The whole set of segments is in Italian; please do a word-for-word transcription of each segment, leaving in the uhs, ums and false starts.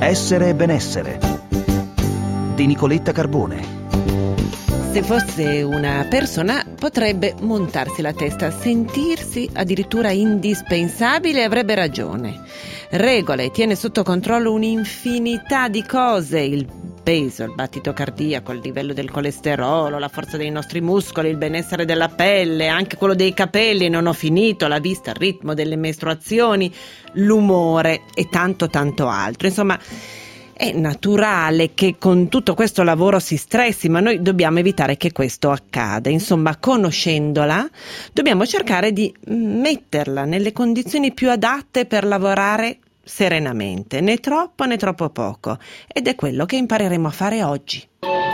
Essere e benessere di Nicoletta Carbone. Se fosse una persona potrebbe montarsi la testa, sentirsi addirittura indispensabile e avrebbe ragione. Regola e tiene sotto controllo un'infinità di cose: il peso, il battito cardiaco, il livello del colesterolo, la forza dei nostri muscoli, il benessere della pelle, anche quello dei capelli, non ho finito, la vista, il ritmo delle mestruazioni, l'umore e tanto tanto altro. Insomma, è naturale che con tutto questo lavoro si stressi, ma noi dobbiamo evitare che questo accada. Insomma, conoscendola, dobbiamo cercare di metterla nelle condizioni più adatte per lavorare serenamente, né troppo né troppo poco. Ed è quello che impareremo a fare oggi.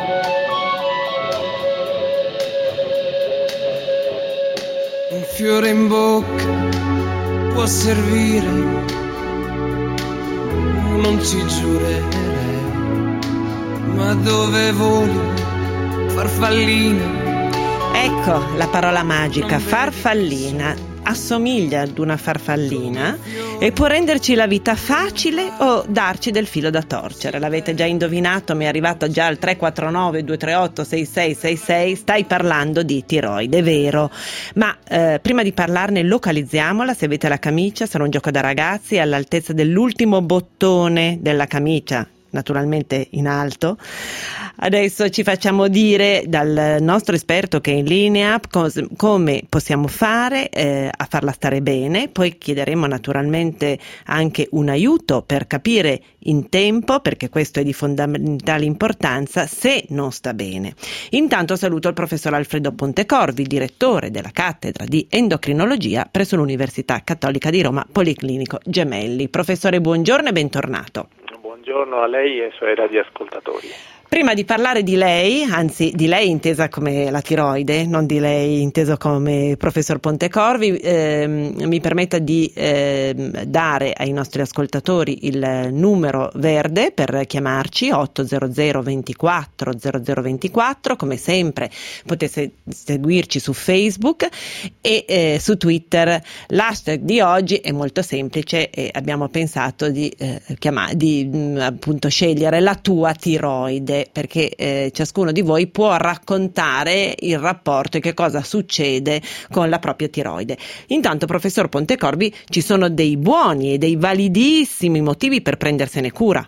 Un fiore in bocca può servire, non ci giurerei, ma dove voli, farfallina? Ecco la parola magica, farfallina. Assomiglia ad una farfallina e può renderci la vita facile o darci del filo da torcere. L'avete già indovinato, mi è arrivato già al tre quattro nove due tre otto sei sei sei sei. Stai parlando di tiroide, vero? Ma eh, prima di parlarne localizziamola. Se avete la camicia, sarà un gioco da ragazzi all'altezza dell'ultimo bottone della camicia, naturalmente in alto. Adesso ci facciamo dire dal nostro esperto che è in linea cos- come possiamo fare eh, a farla stare bene. Poi chiederemo naturalmente anche un aiuto per capire in tempo, perché questo è di fondamentale importanza, se non sta bene. Intanto saluto il professor Alfredo Pontecorvi, direttore della cattedra di endocrinologia presso l'Università Cattolica di Roma, Policlinico Gemelli. Professore, buongiorno e bentornato. Buongiorno a lei e ai suoi radioascoltatori. Prima di parlare di lei, anzi di lei intesa come la tiroide, non di lei inteso come professor Pontecorvi, ehm, mi permetta di ehm, dare ai nostri ascoltatori il numero verde per chiamarci, otto zero zero ventiquattro zero zero ventiquattro. Come sempre potete seguirci su Facebook e eh, su Twitter. L'hashtag di oggi è molto semplice e abbiamo pensato di, eh, chiamare, di mh, appunto scegliere la tua tiroide, perché eh, ciascuno di voi può raccontare il rapporto e che cosa succede con la propria tiroide. Intanto, professor Pontecorvi, ci sono dei buoni e dei validissimi motivi per prendersene cura.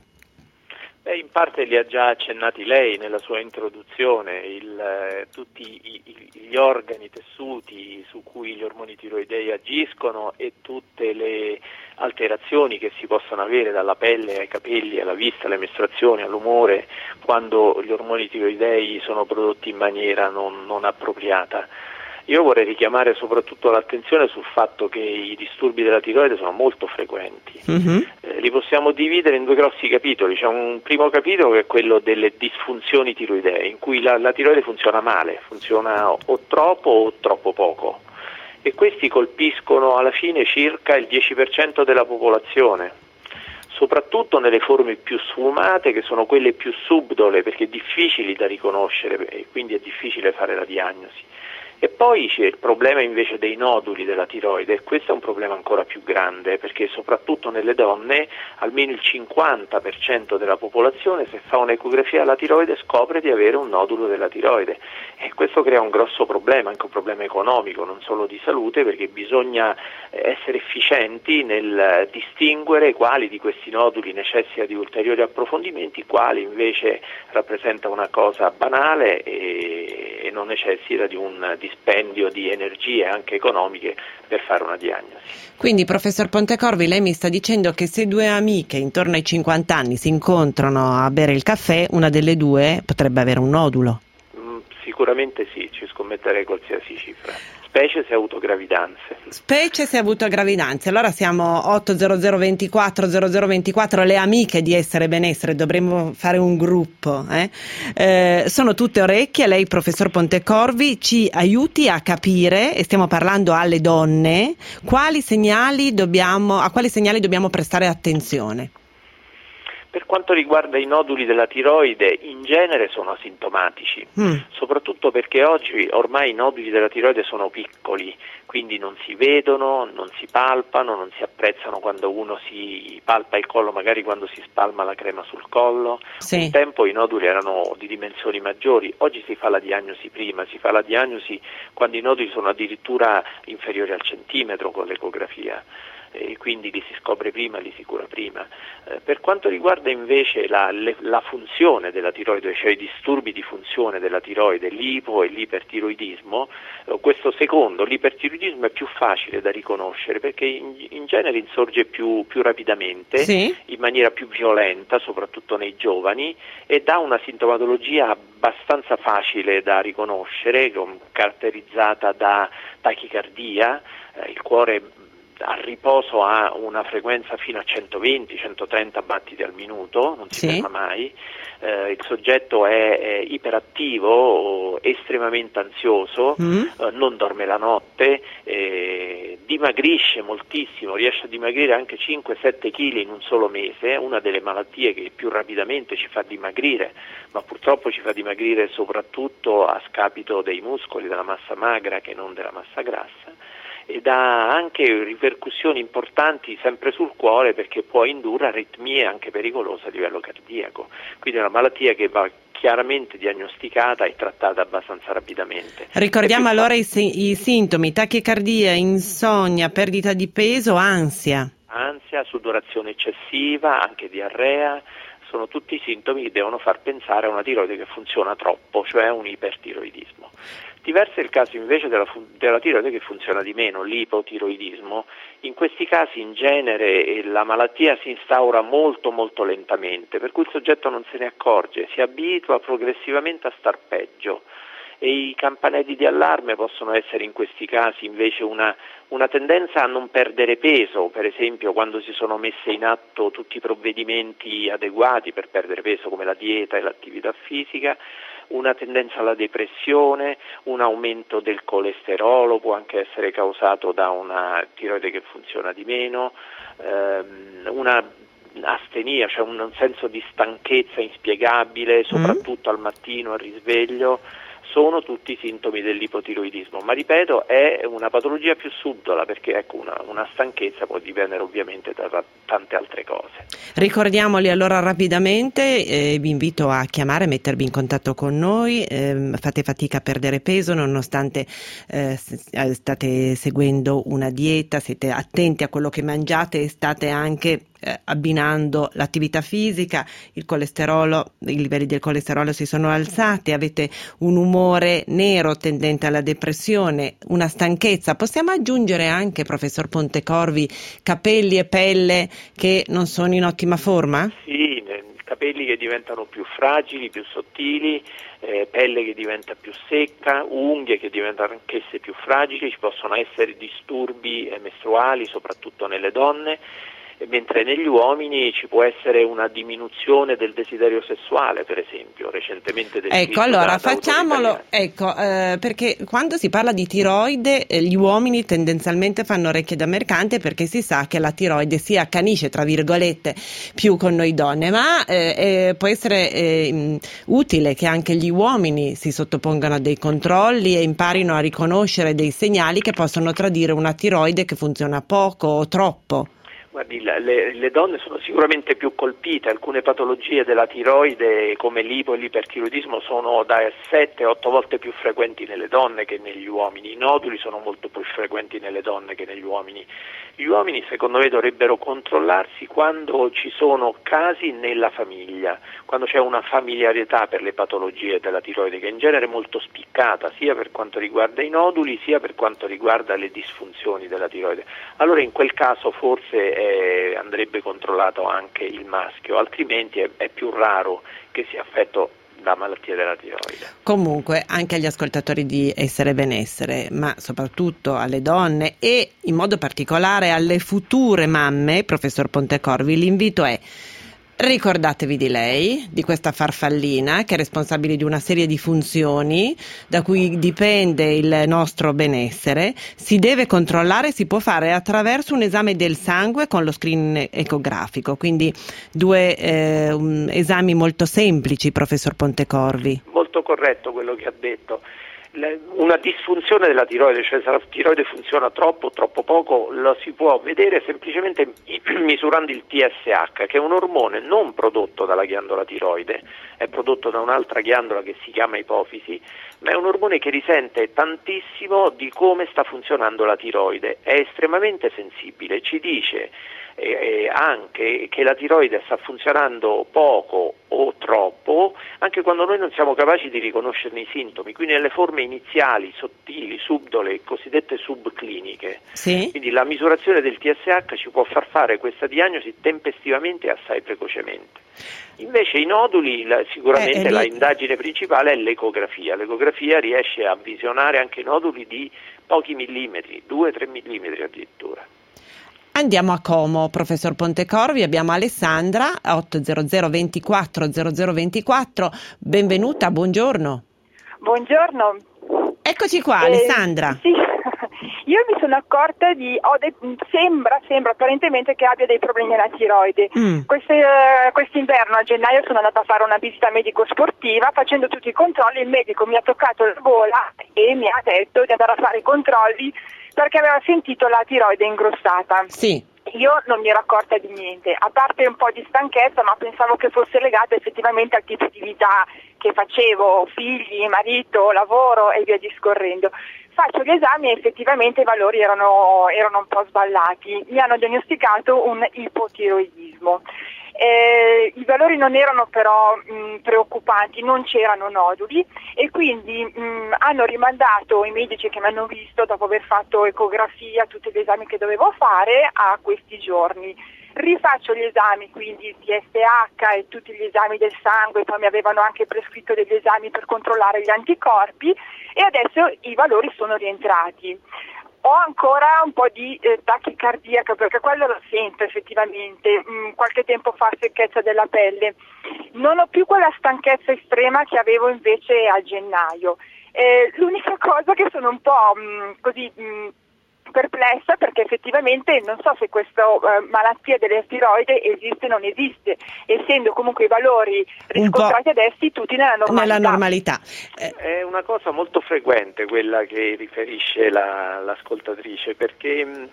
Beh, in parte li ha già accennati lei nella sua introduzione, il, eh, tutti i, i, gli organi, i tessuti su cui gli ormoni tiroidei agiscono e tutte le alterazioni che si possono avere dalla pelle ai capelli, alla vista, alle mestruazioni, all'umore, quando gli ormoni tiroidei sono prodotti in maniera non, non appropriata. Io vorrei richiamare soprattutto l'attenzione sul fatto che i disturbi della tiroide sono molto frequenti. Mm-hmm. Eh, li possiamo dividere in due grossi capitoli. C'è un primo capitolo che è quello delle disfunzioni tiroidee, in cui la, la tiroide funziona male, funziona o troppo o troppo poco, e questi colpiscono alla fine circa il dieci per cento della popolazione, soprattutto nelle forme più sfumate, che sono quelle più subdole, perché difficili da riconoscere e quindi è difficile fare la diagnosi. E poi c'è il problema invece dei noduli della tiroide, e questo è un problema ancora più grande, perché soprattutto nelle donne almeno il cinquanta per cento della popolazione, se fa un'ecografia alla tiroide, scopre di avere un nodulo della tiroide, e questo crea un grosso problema, anche un problema economico, non solo di salute, perché bisogna essere efficienti nel distinguere quali di questi noduli necessita di ulteriori approfondimenti, quali invece rappresenta una cosa banale e, e non necessita di un dispendio di energie anche economiche per fare una diagnosi. Quindi, professor Pontecorvi, lei mi sta dicendo che se due amiche intorno ai cinquanta anni si incontrano a bere il caffè, una delle due potrebbe avere un nodulo? Mm, sicuramente sì, ci scommetterei qualsiasi cifra. Specie se ha avuto gravidanze. Specie se ha avuto gravidanze. Allora siamo otto zero zero ventiquattro zero zero ventiquattro, le amiche di Essere Benessere, dovremmo fare un gruppo. Eh? Eh, sono tutte orecchie, lei, professor Pontecorvi, ci aiuti a capire, e stiamo parlando alle donne, quali segnali dobbiamo, a quali segnali dobbiamo prestare attenzione. Per quanto riguarda i noduli della tiroide, in genere sono asintomatici, mm. soprattutto perché oggi ormai i noduli della tiroide sono piccoli, quindi non si vedono, non si palpano, non si apprezzano quando uno si palpa il collo, magari quando si spalma la crema sul collo. Sì. Un tempo i noduli erano di dimensioni maggiori, oggi si fa la diagnosi prima, si fa la diagnosi quando i noduli sono addirittura inferiori al centimetro con l'ecografia. E quindi li si scopre prima, li si cura prima. Eh, per quanto riguarda invece la, le, la funzione della tiroide, cioè i disturbi di funzione della tiroide, l'ipo e l'ipertiroidismo, eh, questo secondo, l'ipertiroidismo, è più facile da riconoscere perché in, in genere insorge più, più rapidamente, sì. in maniera più violenta, soprattutto nei giovani, e dà una sintomatologia abbastanza facile da riconoscere, caratterizzata da tachicardia, eh, il cuore al riposo ha una frequenza fino a centoventi centotrenta battiti al minuto, non si sì. ferma mai, eh, il soggetto è, è iperattivo, estremamente ansioso, mm. eh, non dorme la notte, eh, dimagrisce moltissimo, riesce a dimagrire anche cinque sette chili in un solo mese, è una delle malattie che più rapidamente ci fa dimagrire, ma purtroppo ci fa dimagrire soprattutto a scapito dei muscoli, della massa magra che non della massa grassa. Ed ha anche ripercussioni importanti sempre sul cuore perché può indurre aritmie anche pericolose a livello cardiaco, quindi è una malattia che va chiaramente diagnosticata e trattata abbastanza rapidamente. Ricordiamo allora i, i sintomi: tachicardia, insonnia, perdita di peso, ansia. Ansia, sudorazione eccessiva, anche diarrea, sono tutti sintomi che devono far pensare a una tiroide che funziona troppo, cioè un ipertiroidismo. Diverso è il caso invece della, della tiroide che funziona di meno, l'ipotiroidismo. In questi casi in genere la malattia si instaura molto molto lentamente, per cui il soggetto non se ne accorge, si abitua progressivamente a star peggio. E i campanelli di allarme possono essere in questi casi invece una, una tendenza a non perdere peso, per esempio quando si sono messe in atto tutti i provvedimenti adeguati per perdere peso come la dieta e l'attività fisica, una tendenza alla depressione, un aumento del colesterolo, può anche essere causato da una tiroide che funziona di meno, ehm, una astenia, cioè un senso di stanchezza inspiegabile, soprattutto mm. al mattino, al risveglio. Sono tutti sintomi dell'ipotiroidismo, ma ripeto è una patologia più subdola perché ecco una, una stanchezza può dipendere ovviamente da, da tante altre cose. Ricordiamoli allora rapidamente, eh, vi invito a chiamare, mettervi in contatto con noi, eh, fate fatica a perdere peso nonostante eh, state seguendo una dieta, siete attenti a quello che mangiate e state anche eh, abbinando l'attività fisica, il colesterolo, i livelli del colesterolo si sono alzati, avete un umore nero tendente alla depressione, una stanchezza. Possiamo aggiungere anche, professor Pontecorvi, capelli e pelle che non sono in ottima forma? Sì, capelli che diventano più fragili, più sottili, eh, pelle che diventa più secca, unghie che diventano anch'esse più fragili, ci possono essere disturbi eh, mestruali, soprattutto nelle donne, mentre negli uomini ci può essere una diminuzione del desiderio sessuale, per esempio, recentemente del Ecco, allora facciamolo, ecco, eh, perché quando si parla di tiroide eh, gli uomini tendenzialmente fanno orecchie da mercante perché si sa che la tiroide si accanisce, tra virgolette, più con noi donne, ma eh, eh, può essere eh, utile che anche gli uomini si sottopongano a dei controlli e imparino a riconoscere dei segnali che possono tradire una tiroide che funziona poco o troppo. Guardi, le, le donne sono sicuramente più colpite, alcune patologie della tiroide come l'ipo e l'ipertiroidismo sono da sette otto volte più frequenti nelle donne che negli uomini, i noduli sono molto più frequenti nelle donne che negli uomini. Gli uomini secondo me dovrebbero controllarsi quando ci sono casi nella famiglia, quando c'è una familiarità per le patologie della tiroide che in genere è molto spiccata sia per quanto riguarda i noduli sia per quanto riguarda le disfunzioni della tiroide. Allora in quel caso forse eh, andrebbe controllato anche il maschio, altrimenti è, è più raro che sia affetto da malattia della tiroide. Comunque anche agli ascoltatori di Essere Benessere, ma soprattutto alle donne e in modo particolare alle future mamme, professor Pontecorvi, l'invito è: Ricordatevi di lei, di questa farfallina che è responsabile di una serie di funzioni da cui dipende il nostro benessere. Si deve controllare, si può fare attraverso un esame del sangue con lo screening ecografico, quindi due eh, um, esami molto semplici, professor Pontecorvi. Molto corretto quello che ha detto. Una disfunzione della tiroide, cioè se la tiroide funziona troppo o troppo poco, lo si può vedere semplicemente misurando il T S H, che è un ormone non prodotto dalla ghiandola tiroide, è prodotto da un'altra ghiandola che si chiama ipofisi, ma è un ormone che risente tantissimo di come sta funzionando la tiroide, è estremamente sensibile, ci dice eh, anche che la tiroide sta funzionando poco o troppo anche quando noi non siamo capaci di riconoscerne i sintomi, quindi nelle forme iniziali, sottili, subdole, cosiddette subcliniche. Sì. Quindi la misurazione del T S H ci può far fare questa diagnosi tempestivamente e assai precocemente. Invece i noduli, la, sicuramente eh, la lì... indagine principale è l'ecografia. L'ecografia riesce a visionare anche noduli di pochi millimetri, due tre millimetri addirittura. Andiamo a Como, professor Pontecorvi, abbiamo Alessandra, otto zero zero ventiquattro zero zero ventiquattro, benvenuta, buongiorno. Buongiorno. Eccoci qua, eh, Alessandra. Sì, io mi sono accorta di, ho de, sembra, sembra apparentemente che abbia dei problemi alla tiroide. Mm. Queste, uh, quest'inverno a gennaio sono andata a fare una visita medico-sportiva, facendo tutti i controlli, il medico mi ha toccato la gola e mi ha detto di andare a fare i controlli perché aveva sentito la tiroide ingrossata. Sì. Io non mi ero accorta di niente, a parte un po' di stanchezza, ma pensavo che fosse legata effettivamente al tipo di vita che facevo, figli, marito, lavoro e via discorrendo. Faccio gli esami e effettivamente i valori erano, erano un po' sballati. Mi hanno diagnosticato un ipotiroidismo. Eh, I valori non erano però mh, preoccupanti, non c'erano noduli e quindi mh, hanno rimandato i medici che mi hanno visto dopo aver fatto ecografia, tutti gli esami che dovevo fare a questi giorni. Rifaccio gli esami, quindi il T S H e tutti gli esami del sangue, poi mi avevano anche prescritto degli esami per controllare gli anticorpi e adesso i valori sono rientrati. Ho ancora un po' di eh, tachicardia, perché quello lo sento effettivamente, mm, qualche tempo fa secchezza della pelle. Non ho più quella stanchezza estrema che avevo invece a gennaio. Eh, l'unica cosa che sono un po' mh, così mh, perplessa perché effettivamente non so se questa uh, malattia delle tiroide esiste o non esiste, essendo comunque i valori riscontrati adesso tutti nella normalità. Nella normalità. Eh. È una cosa molto frequente quella che riferisce la, l'ascoltatrice, perché mh,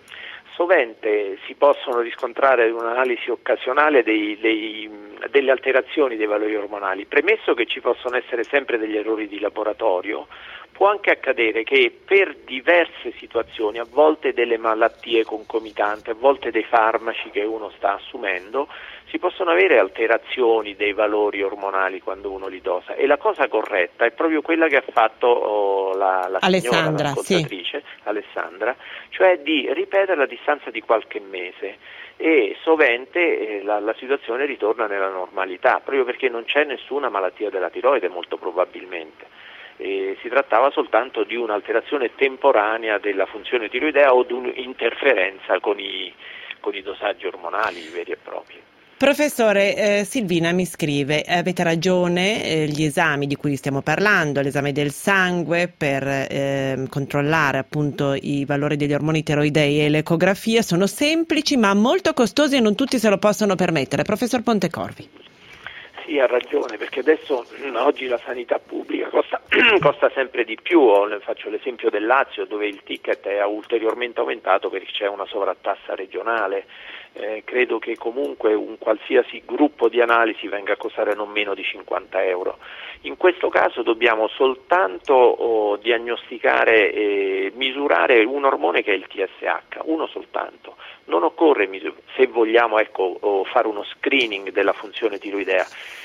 sovente si possono riscontrare in un'analisi occasionale dei, dei, delle alterazioni dei valori ormonali, premesso che ci possono essere sempre degli errori di laboratorio. Può anche accadere che per diverse situazioni, a volte delle malattie concomitanti, a volte dei farmaci che uno sta assumendo, si possono avere alterazioni dei valori ormonali quando uno li dosa. E la cosa corretta è proprio quella che ha fatto oh, la, la signora, l'ascoltatrice, sì. Alessandra, cioè di ripetere a distanza di qualche mese. E sovente eh, la, la situazione ritorna nella normalità, proprio perché non c'è nessuna malattia della tiroide molto probabilmente. E si trattava soltanto di un'alterazione temporanea della funzione tiroidea o di un'interferenza con i, con i dosaggi ormonali veri e propri. Professore, eh, Silvina mi scrive, avete ragione, eh, gli esami di cui stiamo parlando, l'esame del sangue per eh, controllare appunto i valori degli ormoni tiroidei e l'ecografia sono semplici ma molto costosi e non tutti se lo possono permettere. Professor Pontecorvi. Sì, ha ragione, perché adesso oggi la sanità pubblica costa, costa sempre di più. Faccio l'esempio del Lazio, dove il ticket è ulteriormente aumentato perché c'è una sovrattassa regionale. Eh, credo che comunque un qualsiasi gruppo di analisi venga a costare non meno di cinquanta euro. In questo caso dobbiamo soltanto oh, diagnosticare e misurare un ormone che è il T S H, uno soltanto. Non occorre, se vogliamo, ecco, oh, fare uno screening della funzione tiroidea.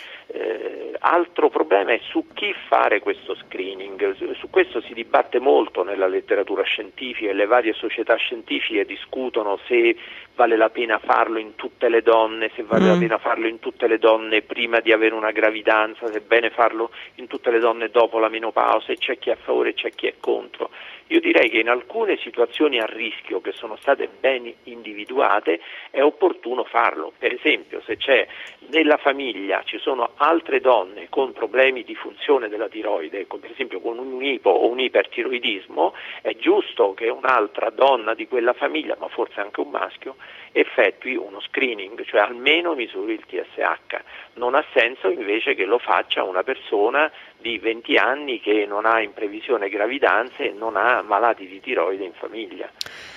Eh, altro problema è su chi fare questo screening. Su, su questo si dibatte molto nella letteratura scientifica e le varie società scientifiche discutono se vale la pena farlo in tutte le donne, se vale mm. la pena farlo in tutte le donne prima di avere una gravidanza, se è bene farlo in tutte le donne dopo la menopausa, e c'è chi è a favore e c'è chi è contro. Io direi che in alcune situazioni a rischio che sono state ben individuate è opportuno farlo. Per esempio, se c'è nella famiglia ci sono altre donne con problemi di funzione della tiroide, per esempio con un ipo o un ipertiroidismo, è giusto che un'altra donna di quella famiglia, ma forse anche un maschio, effettui uno screening, cioè almeno misuri il T S H. Non ha senso invece che lo faccia una persona di venti anni che non ha in previsione gravidanze e non ha malati di tiroide in famiglia.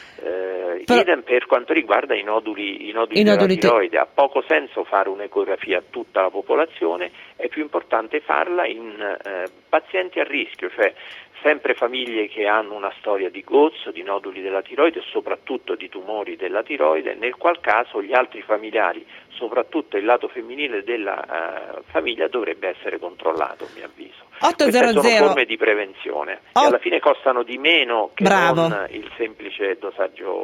Eh, Però, idem per quanto riguarda i noduli, i noduli i della noduli tiroide. Ha poco senso fare un'ecografia a tutta la popolazione, è più importante farla in eh, pazienti a rischio, cioè sempre famiglie che hanno una storia di gozzo, di noduli della tiroide e soprattutto di tumori della tiroide, nel qual caso gli altri familiari, soprattutto il lato femminile della uh, famiglia, dovrebbe essere controllato, a mio avviso. ottocento Queste sono forme di prevenzione oh. che alla fine costano di meno che Bravo. non il semplice dosaggio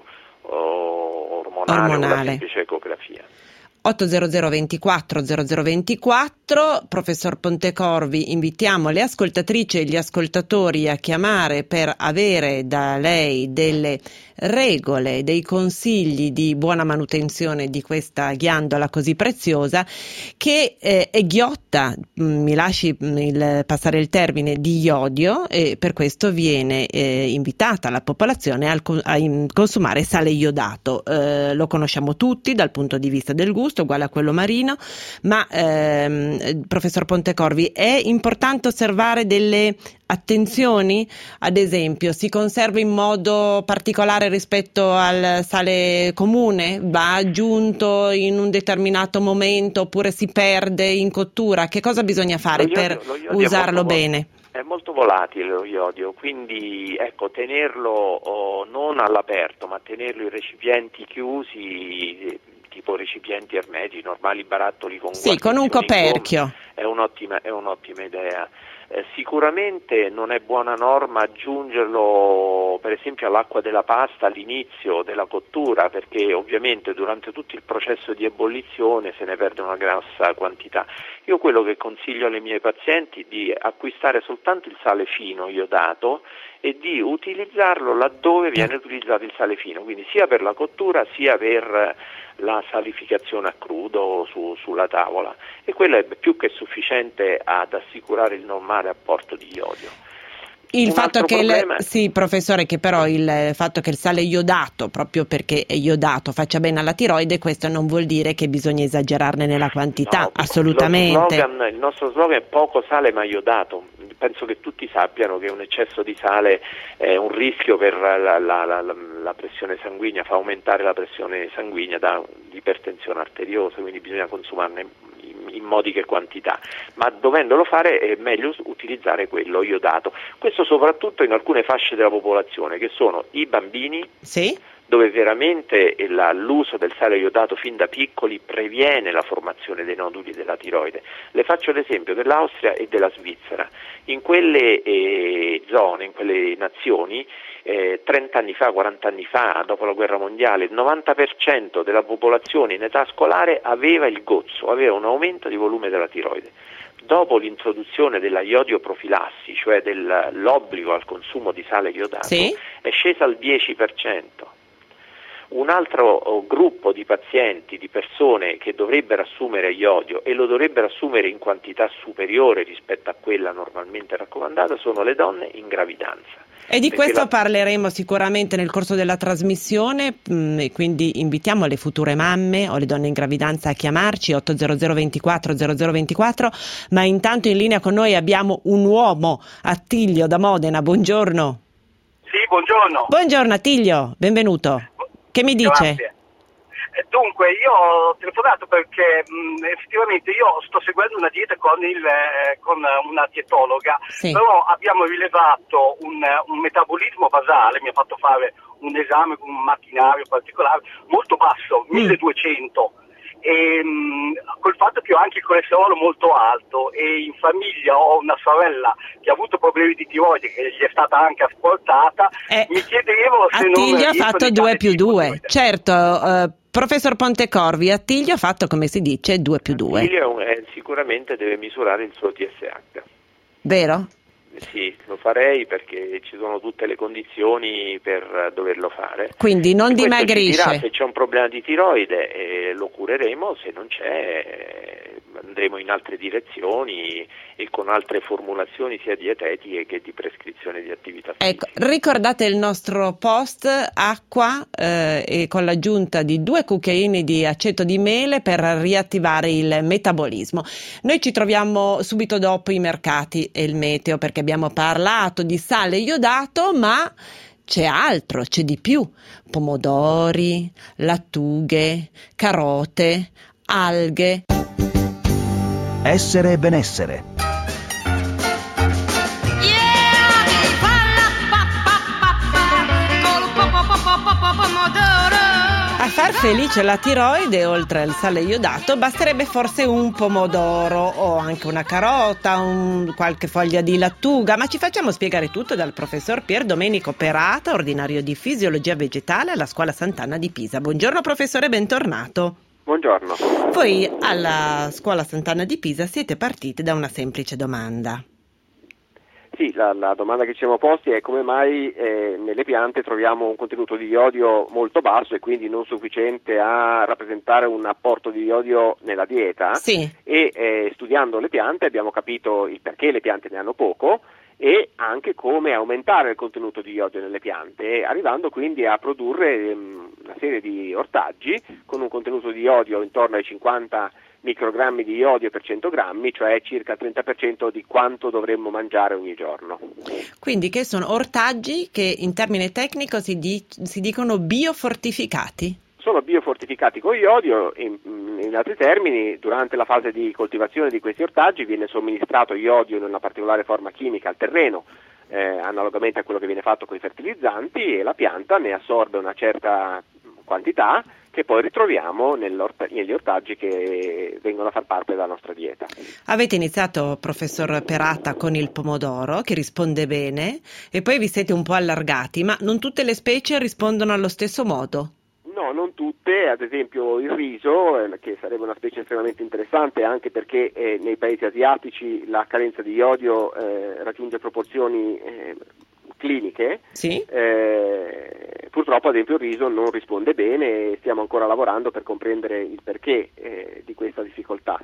oh, ormonale, ormonale o la semplice ecografia. ottocento ventiquattro zero zero ventiquattro. Professor Pontecorvi, invitiamo le ascoltatrici e gli ascoltatori a chiamare per avere da lei delle regole, dei consigli di buona manutenzione di questa ghiandola così preziosa che eh, è ghiotta, mi lasci il, passare il termine, di iodio, e per questo viene eh, invitata la popolazione al, a consumare sale iodato. Eh, lo conosciamo tutti dal punto di vista del gusto, uguale a quello marino, ma ehm, professor Pontecorvi, è importante osservare delle attenzioni? Ad esempio, si conserva in modo particolare rispetto al sale comune? Va aggiunto in un determinato momento oppure si perde in cottura? Che cosa bisogna fare Lo iodio, per lo iodio usarlo è molto, bene? È molto volatile lo iodio, quindi ecco, tenerlo oh, non all'aperto, ma tenerlo in recipienti chiusi, tipo recipienti ermetici, normali barattoli con sì, con un coperchio. È un'ottima, è un'ottima idea. Eh, sicuramente non è buona norma aggiungerlo per esempio all'acqua della pasta all'inizio della cottura, perché ovviamente durante tutto il processo di ebollizione se ne perde una grossa quantità. Io quello che consiglio alle mie pazienti è di acquistare soltanto il sale fino iodato e di utilizzarlo laddove viene utilizzato il sale fino, quindi sia per la cottura sia per la salificazione a crudo su, sulla tavola, e quello è più che sufficiente ad assicurare il normale apporto di iodio. Il Un fatto che problema... il, sì, professore, che però il fatto che il sale iodato, proprio perché è iodato, faccia bene alla tiroide, questo non vuol dire che bisogna esagerarne nella quantità, no, assolutamente. Lo slogan, il nostro slogan è poco sale ma iodato. Penso che tutti sappiano che un eccesso di sale è un rischio per la, la, la, la pressione sanguigna, fa aumentare la pressione sanguigna da ipertensione arteriosa, quindi bisogna consumarne in modiche quantità, ma dovendolo fare è meglio utilizzare quello iodato. Questo soprattutto in alcune fasce della popolazione, che sono i bambini, sì, dove veramente la, l'uso del sale iodato fin da piccoli previene la formazione dei noduli della tiroide. Le faccio l'esempio dell'Austria e della Svizzera. In quelle eh, zone, in quelle nazioni, eh, trenta anni fa, quaranta anni fa, dopo la guerra mondiale, il novanta per cento della popolazione in età scolare aveva il gozzo, aveva un aumento di volume della tiroide. Dopo l'introduzione della iodoprofilassi, cioè dell'obbligo al consumo di sale iodato, sì, è scesa al dieci per cento. Un altro gruppo di pazienti, di persone che dovrebbero assumere iodio e lo dovrebbero assumere in quantità superiore rispetto a quella normalmente raccomandata, sono le donne in gravidanza. E di Perché questo la... parleremo sicuramente nel corso della trasmissione, mh, e quindi invitiamo le future mamme o le donne in gravidanza a chiamarci ottocento ventiquattro zero zero ventiquattro, ma intanto in linea con noi abbiamo un uomo, Attilio da Modena. Buongiorno. Sì, buongiorno. Buongiorno Attilio, benvenuto. Che mi dice? Grazie. Dunque, io ho telefonato perché mh, effettivamente io sto seguendo una dieta con, il, eh, con una dietologa, sì, però abbiamo rilevato un, un metabolismo basale, mi ha fatto fare un esame con un macchinario particolare molto basso, mm. milleduecento, e mh, col fatto che ho anche il colesterolo molto alto e in famiglia ho una sorella che ha avuto problemi di tiroide che gli è stata anche asportata, eh, mi chiedevo se Attilio non ha fatto due più due, certo. Uh, Professor Pontecorvi, Attilio ha fatto, come si dice, due più due. Attilio eh, sicuramente deve misurare il suo T S H. Vero? Sì, lo farei perché ci sono tutte le condizioni per doverlo fare. Quindi non Questo dimagrisce. Ci dirà se c'è un problema di tiroide eh, lo cureremo, se non c'è eh, andremo in altre direzioni e con altre formulazioni sia dietetiche che di prescrizione di attività fisica. Ecco, ricordate il nostro post acqua eh, e con l'aggiunta di due cucchiaini di aceto di mele per riattivare il metabolismo. Noi ci troviamo subito dopo i mercati e il meteo perché abbiamo parlato di sale iodato, ma c'è altro, c'è di più. Pomodori, lattughe, carote, alghe. Essere e benessere. A far felice la tiroide, oltre al sale iodato, basterebbe forse un pomodoro o anche una carota, un, qualche foglia di lattuga, ma ci facciamo spiegare tutto dal professor Pier Domenico Perata, ordinario di fisiologia vegetale alla Scuola Sant'Anna di Pisa. Buongiorno professore, bentornato. Buongiorno. Voi alla Scuola Sant'Anna di Pisa siete partiti da una semplice domanda. Sì, la, la domanda che ci siamo posti è come mai eh, nelle piante troviamo un contenuto di iodio molto basso e quindi non sufficiente a rappresentare un apporto di iodio nella dieta. Sì. E eh, studiando le piante abbiamo capito il perché le piante ne hanno poco e anche come aumentare il contenuto di iodio nelle piante, arrivando quindi a produrre um, una serie di ortaggi con un contenuto di iodio intorno ai cinquanta microgrammi di iodio per cento grammi, cioè circa il trenta per cento di quanto dovremmo mangiare ogni giorno. Quindi che sono ortaggi che in termine tecnico si, di, si dicono biofortificati? Sono biofortificati con iodio, in, in altri termini, durante la fase di coltivazione di questi ortaggi viene somministrato iodio in una particolare forma chimica al terreno, eh, analogamente a quello che viene fatto con i fertilizzanti, e la pianta ne assorbe una certa quantità che poi ritroviamo negli ortaggi che vengono a far parte della nostra dieta. Avete iniziato, professor Perata, con il pomodoro, che risponde bene, e poi vi siete un po' allargati, ma non tutte le specie rispondono allo stesso modo? No, non tutte, ad esempio il riso, eh, che sarebbe una specie estremamente interessante anche perché eh, nei paesi asiatici la carenza di iodio eh, raggiunge proporzioni eh, cliniche. Sì. Eh, purtroppo ad esempio il riso non risponde bene e stiamo ancora lavorando per comprendere il perché eh, di questa difficoltà.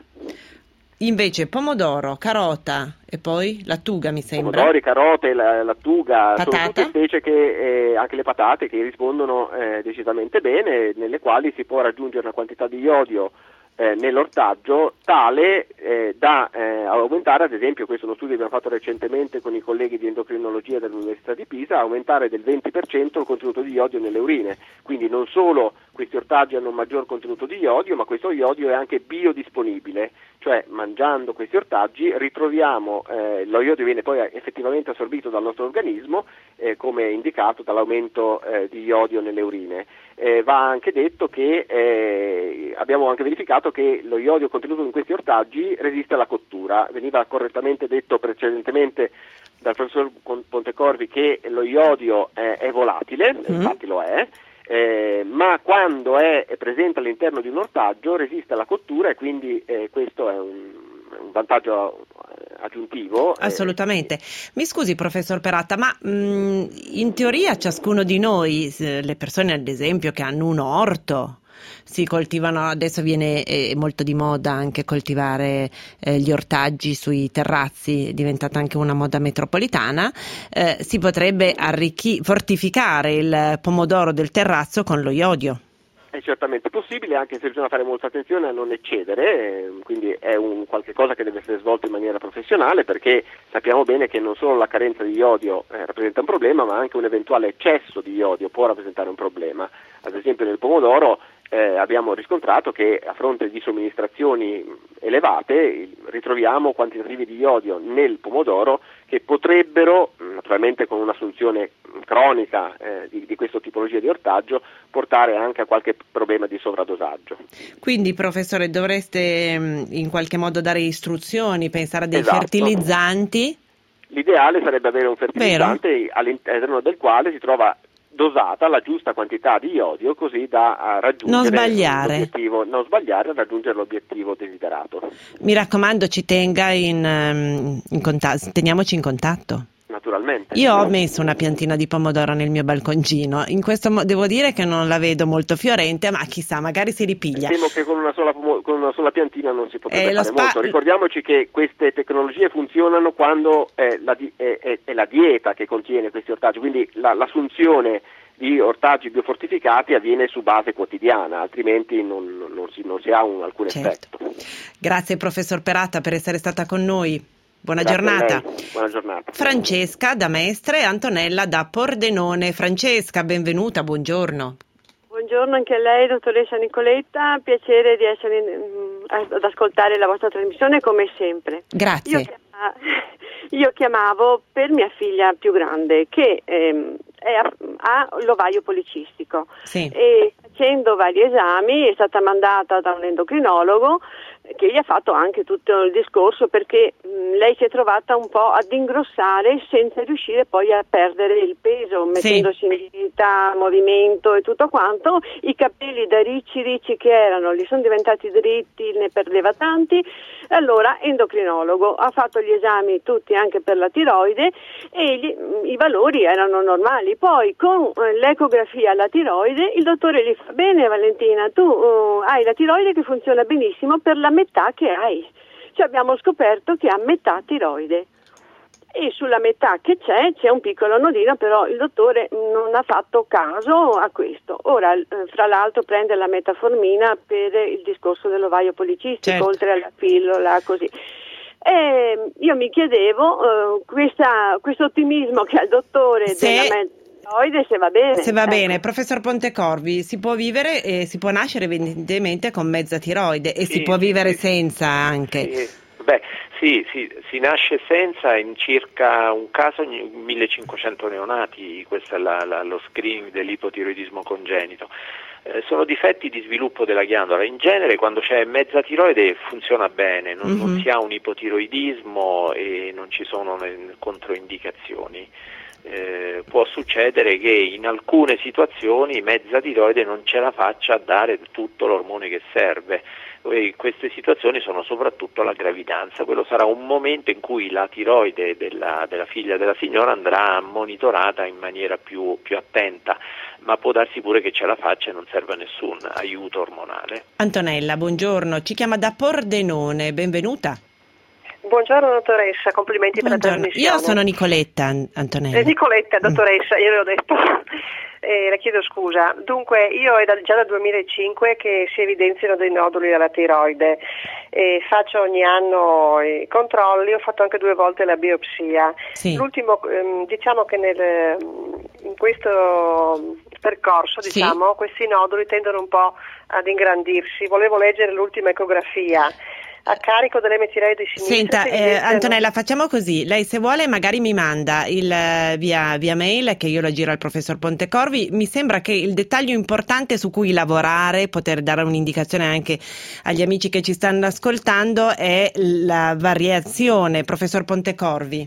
Invece pomodoro, carota e poi lattuga mi sembra. Pomodori, carote, la, lattuga, Patata. sono tutte specie che, eh, anche le patate, che rispondono eh, decisamente bene, nelle quali si può raggiungere una quantità di iodio eh, nell'ortaggio tale eh, da eh, aumentare, ad esempio questo è uno studio che abbiamo fatto recentemente con i colleghi di endocrinologia dell'Università di Pisa, aumentare del venti per cento il contenuto di iodio nelle urine, quindi non solo questi ortaggi hanno un maggior contenuto di iodio, ma questo iodio è anche biodisponibile, cioè mangiando questi ortaggi ritroviamo, eh, lo iodio viene poi effettivamente assorbito dal nostro organismo eh, come indicato dall'aumento eh, di iodio nelle urine. Eh, va anche detto che eh, abbiamo anche verificato che lo iodio contenuto in questi ortaggi resiste alla cottura, veniva correttamente detto precedentemente dal professor Pontecorvi che lo iodio eh, è volatile, mm. infatti lo è, Eh, ma quando è, è presente all'interno di un ortaggio resiste alla cottura e quindi eh, questo è un, un vantaggio aggiuntivo. Assolutamente. Mi scusi professor Perata, ma mh, in teoria ciascuno di noi, le persone ad esempio che hanno un orto, si coltivano, adesso viene eh, molto di moda anche coltivare eh, gli ortaggi sui terrazzi, è diventata anche una moda metropolitana, eh, si potrebbe arricchire, fortificare il pomodoro del terrazzo con lo iodio. È certamente possibile, anche se bisogna fare molta attenzione a non eccedere, eh, quindi è un qualche cosa che deve essere svolto in maniera professionale, perché sappiamo bene che non solo la carenza di iodio eh, rappresenta un problema, ma anche un eventuale eccesso di iodio può rappresentare un problema. Ad esempio nel pomodoro eh, abbiamo riscontrato che a fronte di somministrazioni elevate ritroviamo quantitativi di iodio nel pomodoro che potrebbero, naturalmente con una soluzione cronica eh, di, di questa tipologia di ortaggio, portare anche a qualche problema di sovradosaggio. Quindi professore dovreste in qualche modo dare istruzioni, pensare a dei esatto. fertilizzanti? L'ideale sarebbe avere un fertilizzante Vero. all'interno del quale si trova dosata la giusta quantità di iodio, così da raggiungere non sbagliare. l'obiettivo, non sbagliare, raggiungere l'obiettivo desiderato. Mi raccomando, ci tenga in, in contatto, teniamoci in contatto. Naturalmente. Io ho messo una piantina di pomodoro nel mio balconcino, in questo mo- devo dire che non la vedo molto fiorente, ma chissà, magari si ripiglia. Temo che con una sola, con una sola piantina non si potrebbe eh, fare spa- molto. Ricordiamoci che queste tecnologie funzionano quando è la, di- è, è, è la dieta che contiene questi ortaggi, quindi la, l'assunzione di ortaggi biofortificati avviene su base quotidiana, altrimenti non, non, si, non si ha un, alcun certo. effetto. Grazie professor Peratta per essere stata con noi. Buona Grazie giornata. Buona giornata. Francesca da Mestre e Antonella da Pordenone. Francesca, benvenuta, buongiorno. Buongiorno anche a lei, dottoressa Nicoletta, piacere di essere in, ad ascoltare la vostra trasmissione come sempre. Grazie. Io, chiama, io chiamavo per mia figlia più grande che ehm, è, ha l'ovaio policistico, sì. E facendo vari esami è stata mandata da un endocrinologo che gli ha fatto anche tutto il discorso, perché mh, lei si è trovata un po' ad ingrossare senza riuscire poi a perdere il peso, mettendosi in dieta, movimento e tutto quanto. I capelli da ricci ricci che erano gli sono diventati dritti, ne perdeva tanti. Allora endocrinologo ha fatto gli esami tutti anche per la tiroide e gli, i valori erano normali. Poi con eh, l'ecografia alla tiroide il dottore gli fa: bene Valentina, tu uh, hai la tiroide che funziona benissimo per la metà che hai. Cioè abbiamo scoperto che ha metà tiroide e sulla metà che c'è c'è un piccolo nodino, però il dottore non ha fatto caso a questo. Ora eh, fra l'altro prende la metformina per il discorso dell'ovaio policistico, certo. Oltre alla pillola, così. E io mi chiedevo uh, questa, questo ottimismo che ha il dottore Se... della me- se va bene. Se va ecco. bene, professor Pontecorvi, si può vivere e si può nascere evidentemente con mezza tiroide e sì, si può vivere sì, senza anche. Sì. Beh, sì, sì, si nasce senza in circa un caso ogni millecinquecento neonati, questo è la, la, lo screening dell'ipotiroidismo congenito. Eh, sono difetti di sviluppo della ghiandola. In genere quando c'è mezza tiroide funziona bene, non, mm-hmm. non si ha un ipotiroidismo e non ci sono controindicazioni. Eh, può succedere che in alcune situazioni mezza tiroide non ce la faccia a dare tutto l'ormone che serve. E queste situazioni sono soprattutto la gravidanza. Quello sarà un momento in cui la tiroide della, della figlia della signora andrà monitorata in maniera più, più attenta, ma può darsi pure che ce la faccia e non serva nessun aiuto ormonale. Antonella, buongiorno, ci chiama da Pordenone, benvenuta. Buongiorno dottoressa, complimenti Buongiorno. per la trasmissione. Io sono Nicoletta, Antonella. Eh, Nicoletta, dottoressa, io l'ho detto, eh, le chiedo scusa. Dunque, io è da, già dal duemilacinque che si evidenziano dei noduli alla tiroide, eh, faccio ogni anno i controlli, ho fatto anche due volte la biopsia. Sì. L'ultimo, ehm, diciamo che nel, in questo percorso, diciamo, sì. questi noduli tendono un po' ad ingrandirsi. Volevo leggere l'ultima ecografia. A carico dell'emetiroide sinistra. Senta, eh, Antonella, facciamo così. Lei se vuole magari mi manda il, via, via mail che io lo giro al professor Pontecorvi. Mi sembra che il dettaglio importante su cui lavorare, poter dare un'indicazione anche agli amici che ci stanno ascoltando, è la variazione. Professor Pontecorvi.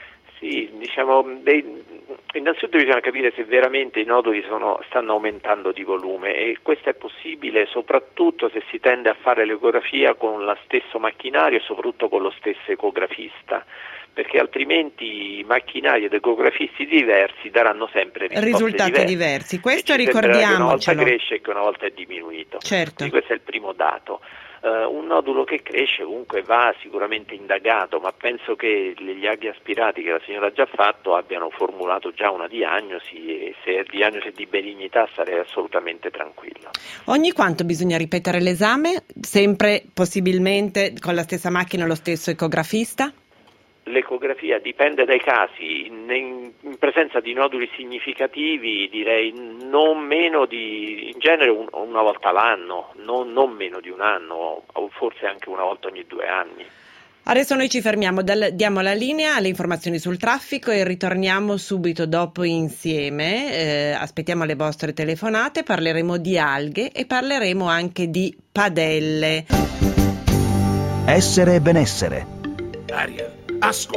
Sì, diciamo, dei, innanzitutto bisogna capire se veramente i noduli sono, stanno aumentando di volume, e questo è possibile soprattutto se si tende a fare l'ecografia con lo stesso macchinario e soprattutto con lo stesso ecografista, perché altrimenti macchinari ed ecografisti diversi daranno sempre risultati diversi. diversi. Questo ricordiamocelo. Che una volta cresce e che una volta è diminuito. Certo. Quindi questo è il primo dato. Uh, un nodulo che cresce comunque va sicuramente indagato, ma penso che gli aghi aspirati che la signora ha già fatto abbiano formulato già una diagnosi, e se è diagnosi è di benignità sarei assolutamente tranquillo. Ogni quanto bisogna ripetere l'esame? Sempre possibilmente con la stessa macchina e lo stesso ecografista? L'ecografia dipende dai casi, in, in presenza di noduli significativi direi non meno di, in genere un, una volta l'anno, non, non meno di un anno, o forse anche una volta ogni due anni. Adesso noi ci fermiamo, dal, diamo la linea alle informazioni sul traffico e ritorniamo subito dopo insieme, eh, aspettiamo le vostre telefonate, parleremo di alghe e parleremo anche di padelle. Essere e benessere. Ariel, ascoltami.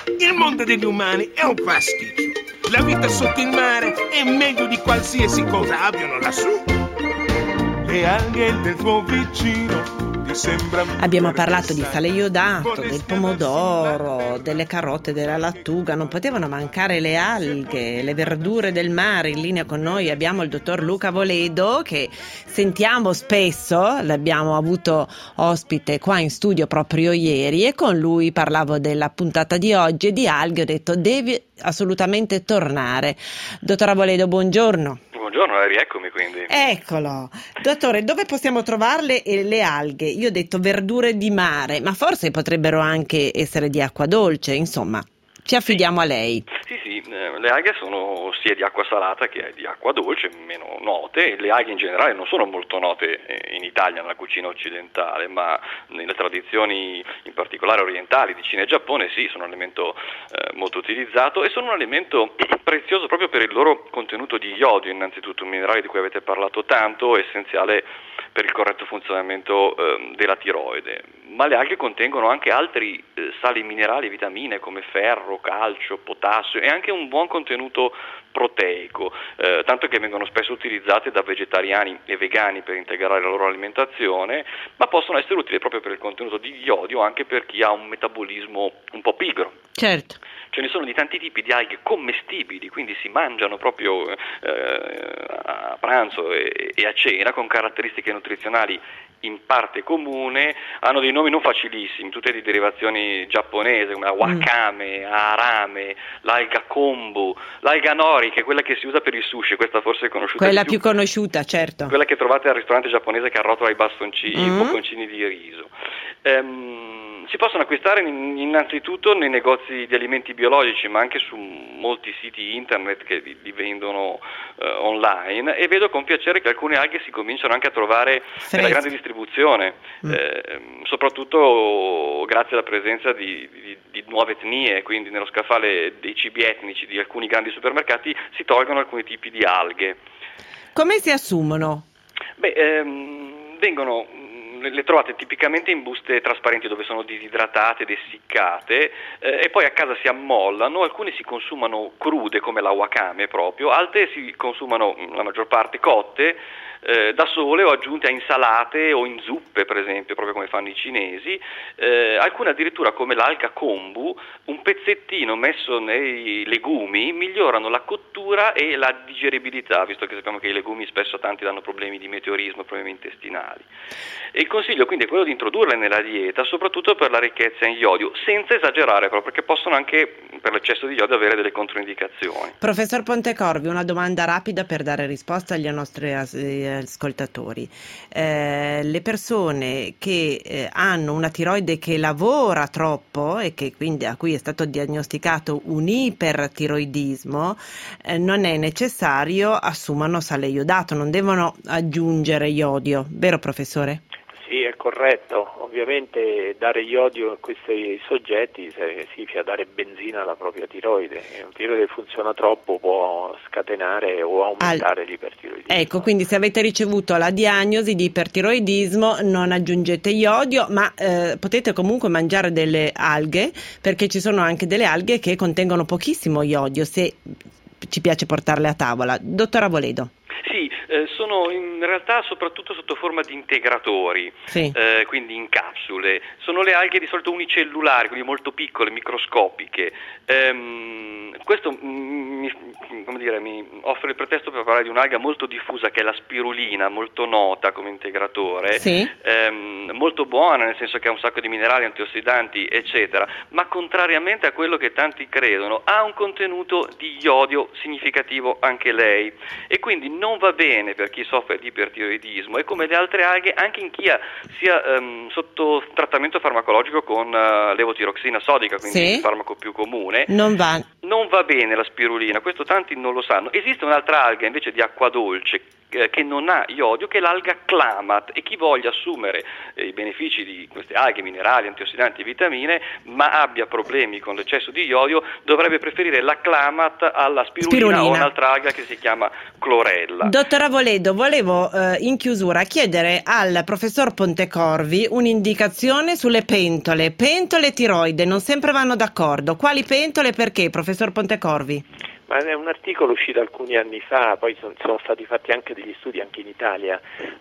Il mondo degli umani è un pasticcio. La vita sotto il mare è meglio di qualsiasi cosa abbiano lassù. Le alghe del tuo vicino ti sembrano. Abbiamo parlato di sale iodato, del pomodoro, delle carote, della lattuga. Non potevano mancare le alghe, le verdure del mare. In linea con noi abbiamo il dottor Luca Voledo, che sentiamo spesso, l'abbiamo avuto ospite qua in studio proprio ieri, e con lui parlavo della puntata di oggi e di alghe. Ho detto devi assolutamente tornare. Dottora Voledo, buongiorno. Buongiorno, rieccomi quindi. Eccolo. Dottore, dove possiamo trovarle le alghe? Io ho detto verdure di mare, ma forse potrebbero anche essere di acqua dolce, insomma. Ci affidiamo a lei. Sì, sì, eh, le alghe sono sia di acqua salata che di acqua dolce, meno note. Le alghe in generale non sono molto note eh, in Italia, nella cucina occidentale, ma nelle tradizioni in particolare orientali di Cina e Giappone sì, sono un alimento eh, molto utilizzato e sono un alimento prezioso proprio per il loro contenuto di iodio, innanzitutto un minerale di cui avete parlato tanto, essenziale per il corretto funzionamento eh, della tiroide. Ma le alghe contengono anche altri eh, sali minerali e vitamine come ferro, calcio, potassio e anche un buon contenuto proteico, eh, tanto che vengono spesso utilizzate da vegetariani e vegani per integrare la loro alimentazione, ma possono essere utili proprio per il contenuto di iodio anche per chi ha un metabolismo un po' pigro. Certo. Ce ne sono di tanti tipi di alghe commestibili, quindi si mangiano proprio eh, a pranzo e, e a cena, con caratteristiche nutrizionali in parte comune, hanno dei nomi non facilissimi, tutte di derivazioni giapponesi, come la wakame, arame, l'alga kombu, l'alga nori, che è quella che si usa per il sushi, questa forse è conosciuta quella di più, più conosciuta, certo. Quella che trovate al ristorante giapponese che arrotola i bastoncini, mm. i bocconcini di riso. Ehm, si possono acquistare innanzitutto nei negozi di alimenti biologici, ma anche su molti siti internet che li, li vendono eh, online, e vedo con piacere che alcune alghe si cominciano anche a trovare Fresco. nella grande distribuzione, mm. eh, soprattutto grazie alla presenza di, di, di nuove etnie, quindi nello scaffale dei cibi etnici di alcuni grandi supermercati si tolgono alcuni tipi di alghe. Come si assumono? Beh, ehm, vengono... le trovate tipicamente in buste trasparenti dove sono disidratate ed essiccate eh, e poi a casa si ammollano. Alcune si consumano crude come la wakame proprio, altre si consumano, la maggior parte, cotte eh, da sole o aggiunte a insalate o in zuppe, per esempio, proprio come fanno i cinesi. Eh, alcune addirittura, come l'alga kombu, un pezzettino messo nei legumi migliorano la cottura e la digeribilità, visto che sappiamo che i legumi spesso a tanti danno problemi di meteorismo, problemi intestinali. E il consiglio quindi è quello di introdurle nella dieta, soprattutto per la ricchezza in iodio, senza esagerare però, perché possono anche per l'eccesso di iodio avere delle controindicazioni. Professor Pontecorvi, una domanda rapida per dare risposta agli nostri ascoltatori. Eh, le persone che eh, hanno una tiroide che lavora troppo e che quindi a cui è stato diagnosticato un ipertiroidismo, eh, non è necessario assumano sale iodato, non devono aggiungere iodio, vero professore? Sì, è corretto. Ovviamente dare iodio a questi soggetti significa dare benzina alla propria tiroide. Se una tiroide funziona troppo può scatenare o aumentare Al... l'ipertiroidismo. Ecco, quindi se avete ricevuto la diagnosi di ipertiroidismo non aggiungete iodio, ma eh, potete comunque mangiare delle alghe, perché ci sono anche delle alghe che contengono pochissimo iodio, se ci piace portarle a tavola. Dottora Voledo. Sì, eh, sono in realtà soprattutto sotto forma di integratori, sì. eh, quindi in capsule. Sono le alghe di solito unicellulari, quindi molto piccole, microscopiche. Ehm, questo mi, come dire, mi offre il pretesto per parlare di un'alga molto diffusa che è la spirulina, molto nota come integratore, sì. ehm, molto buona nel senso che ha un sacco di minerali, antiossidanti, eccetera, ma contrariamente a quello che tanti credono ha un contenuto di iodio significativo anche lei, e quindi non va bene per chi soffre di ipertiroidismo, e come le altre alghe anche in chi ha, sia um, sotto trattamento farmacologico con uh, levotiroxina sodica, quindi sì. il farmaco più comune. Non va. Non va bene la spirulina, questo tanti non lo sanno. Esiste un'altra alga invece di acqua dolce eh, che non ha iodio, che è l'alga Clamat, e chi voglia assumere eh, i benefici di queste alghe, minerali, antiossidanti e vitamine, ma abbia problemi con l'eccesso di iodio, dovrebbe preferire la Clamat alla spirulina, spirulina. o un'altra alga che si chiama clorella. Dottor Avoledo, volevo eh, in chiusura chiedere al professor Pontecorvi un'indicazione sulle pentole. Pentole e tiroide non sempre vanno d'accordo. Quali pentole e perché, professor Pontecorvi? Ma è un articolo uscito alcuni anni fa, poi sono, sono stati fatti anche degli studi anche in Italia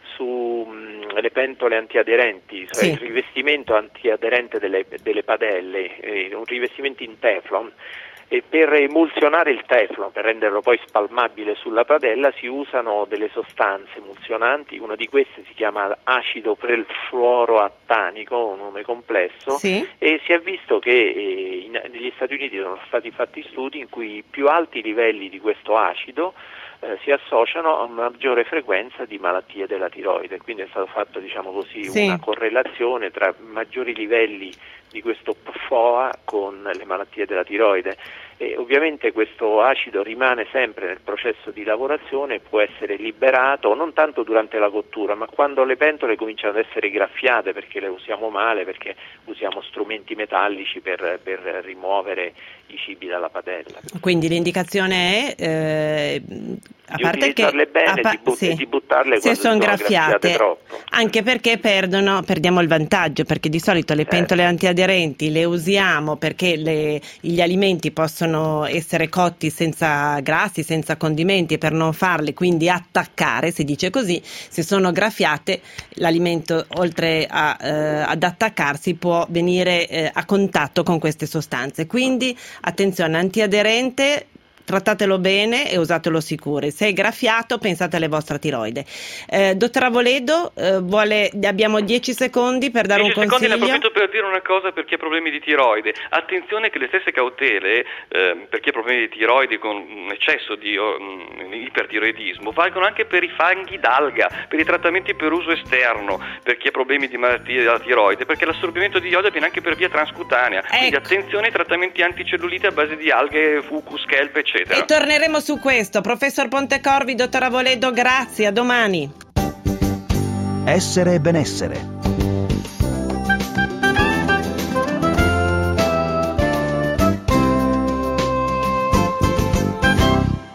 sulle um, pentole antiaderenti, cioè sì. il rivestimento antiaderente delle, delle padelle, eh, un rivestimento in Teflon. E per emulsionare il teflon, per renderlo poi spalmabile sulla padella, si usano delle sostanze emulsionanti. Una di queste si chiama acido perfluoroattanico, un nome complesso, sì. e si è visto che eh, in, negli Stati Uniti sono stati fatti studi in cui i più alti livelli di questo acido eh, si associano a una maggiore frequenza di malattie della tiroide, quindi è stato fatto, diciamo così, sì. una correlazione tra maggiori livelli di questo P F O A con le malattie della tiroide. E ovviamente questo acido rimane sempre nel processo di lavorazione e può essere liberato non tanto durante la cottura, ma quando le pentole cominciano ad essere graffiate, perché le usiamo male, perché usiamo strumenti metallici per, per rimuovere i cibi dalla padella. Quindi l'indicazione è eh, a di parte che bene, pa- di, but- sì. di buttarle se quando sono graffiate, graffiate troppo. Anche perché perdono, perdiamo il vantaggio, perché di solito le pentole eh. antiaderenti le usiamo perché le, gli alimenti possono essere cotti senza grassi, senza condimenti, e per non farle quindi attaccare, si dice così, se sono graffiate l'alimento oltre a, eh, ad attaccarsi può venire eh, a contatto con queste sostanze. Quindi attenzione, antiaderente, trattatelo bene e usatelo sicuro. Se è graffiato, pensate alle vostre tiroide. Eh, dottor Avoledo, eh, vuole, abbiamo dieci secondi per dare un consiglio. dieci secondi, ne approfitto per dire una cosa per chi ha problemi di tiroide. Attenzione che le stesse cautele eh, per chi ha problemi di tiroide con un eccesso di um, ipertiroidismo valgono anche per i fanghi d'alga, per i trattamenti per uso esterno, per chi ha problemi di malattie della tiroide, perché l'assorbimento di iodio avviene anche per via transcutanea. Ecco. Quindi attenzione ai trattamenti anticellulite a base di alghe, fucus, kelp, eccetera. E torneremo su questo. Professor Pontecorvi, dottor Avoledo, grazie, a domani. Essere e benessere,